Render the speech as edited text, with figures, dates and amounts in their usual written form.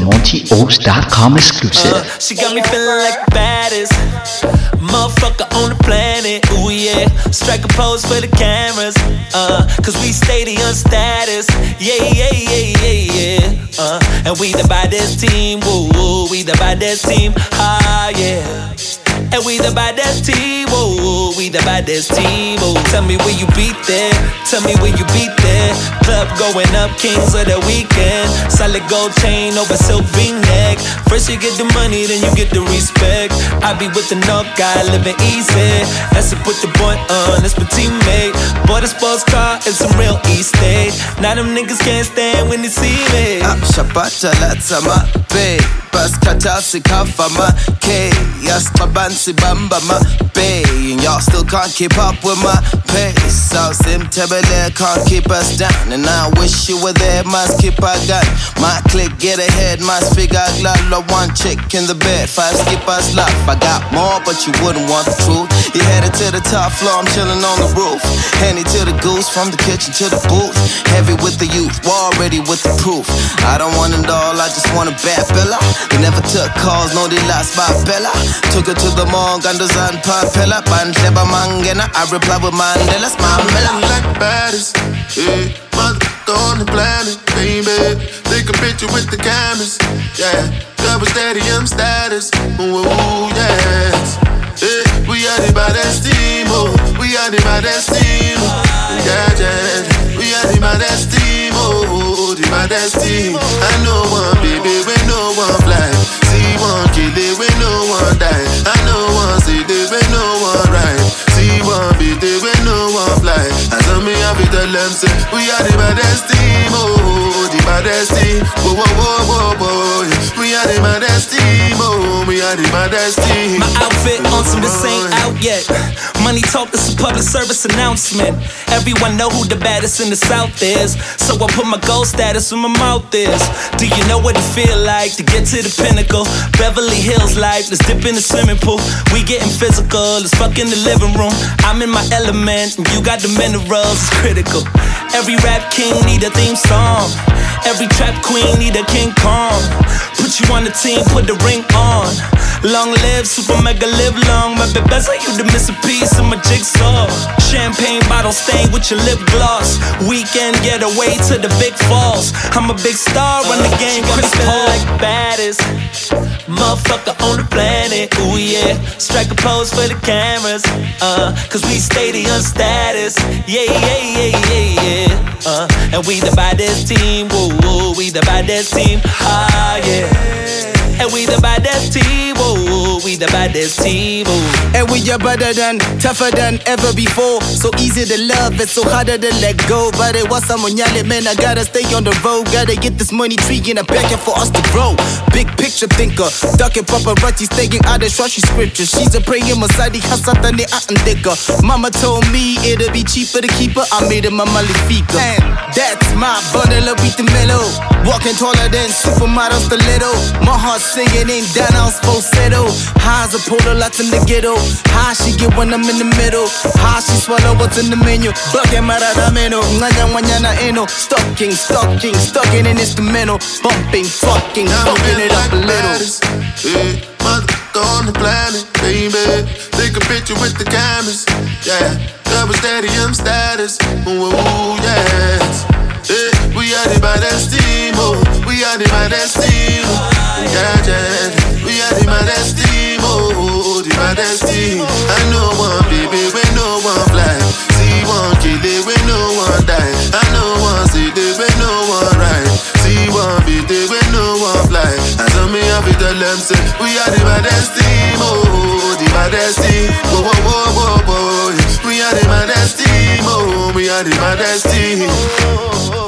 MontyOaks.com exclusive. She got me feeling like the baddest motherfucker on the planet. Ooh yeah, strike a pose for the cameras. Cause we stadium status. Yeah, yeah, yeah, yeah, yeah. And we the baddest team. Woo, woo, we the baddest team. Ah yeah. And we the baddest team. Woo, we the baddest team. Ooh. Tell me where you beat there. Tell me where you beat there. Club going up, kings of the weekend. Solid gold chain over silk V-neck. First you get the money, then you get the respect. I be with the knock guy, living easy. That's to put the boy on, that's my teammate. Bought a sports car and some real estate. Now them niggas can't stand when they see me. Shabata lata mabe, bas kata sikafa ma K, yas mabansi bamba ma bay. And y'all still can't keep up with my pace. South Sim Tebele can't keep us down. And I wish you were there, must keep our gun. My click get ahead, must figure out love. One chick in the bed, 5 skippers love. I got more, but you wouldn't want the truth. You headed to the top floor, I'm chilling on the roof. Handy to the goose, from the kitchen to the booth. Heavy with the youth, war ready with the proof. I don't want it all, I just want a bad fella. They never took calls, no they lost by Bella. Took her to the mall, Gandazan Papella. Bandleba Mangena, I reply with Mandela's Mamela. Like the baddest, yeah, motherfucker on the planet, baby. Take a picture with the cameras, yeah. Double stadium status, ooh, yes. Yeah, we are the baddest team, oh. We are the baddest team, yeah, yeah. We are the baddest team, oh. The baddest team. I know one baby, we no one fly. See one kill it, we no one die. I know one see it, we no one ride. See one beat it, we no one fly. I saw me happy tell them say we are the baddest team, oh. The baddest team, whoa, whoa, whoa, whoa, whoa. We are the baddest team, oh. We are the baddest team. My outfit on some, this ain't out yet. Money talk, this is public service announcement. Everyone know who the baddest in the South is. So I put my gold status where my mouth is. Do you know what it feel like to get to the pinnacle? Beverly Hills life, let's dip in the swimming pool. We getting physical, let's fuck in the living room. I'm in my element, and you got the minerals, it's critical. Every rap king need a theme song. Every trap queen need a King Kong. Put you on the team, put the ring on. Long live, super mega live long. My baby, that's how you to miss a piece of my jigsaw. Champagne bottle stained with your lip gloss. Weekend getaway to the big falls. I'm a big star, run the game, Chris Paul. Like the baddest motherfucker on the planet. Ooh yeah, strike a pose for the cameras. Cause we stadium status. Yeah, yeah, yeah, yeah, yeah. And we the baddest team. Woo, woo, we the baddest team. Ah yeah. And we the baddest team, oh, we the baddest team, oh. And we are better than, tougher than ever before. So easy to love, it's so harder to let go. But it was someone yelling, man, I gotta stay on the road. Gotta get this money tree in a begging for us to grow. Big picture thinker, ducking paparazzi, staying out of trashy scripture. She's a praying Masadi, Hasatane Atandika. Mama told me it'll be cheaper to keep her. I made her my Malifika. And that's my bundle of beat the mellow. Walking taller than supermodel stiletto. My heart singing ain't down, I was falsetto. Highs a polar lots in the ghetto. High she get when I'm in the middle. High she swallow what's in the menu. Bugging maradameno, nganya wanyana eno. Stalking in instrumental. Bumping, fucking it up a little. Yeah, motherfucker on the planet, baby. Take a picture with the cameras, yeah. Double stadium status, ooh, yes. Yeah, we are the baddest team, oh. We are the baddest team, yeah, yeah. We are the baddest team, oh. The baddest team. I know one baby, we no one fly. See one kill it, we no one die. I know one see it, we no one ride. See one beat it, we no one fly. I saw me happy tell them say we are the baddest team, oh. The baddest team, whoa, whoa, whoa, whoa, whoa. We are the baddest team, oh. We are the baddest team.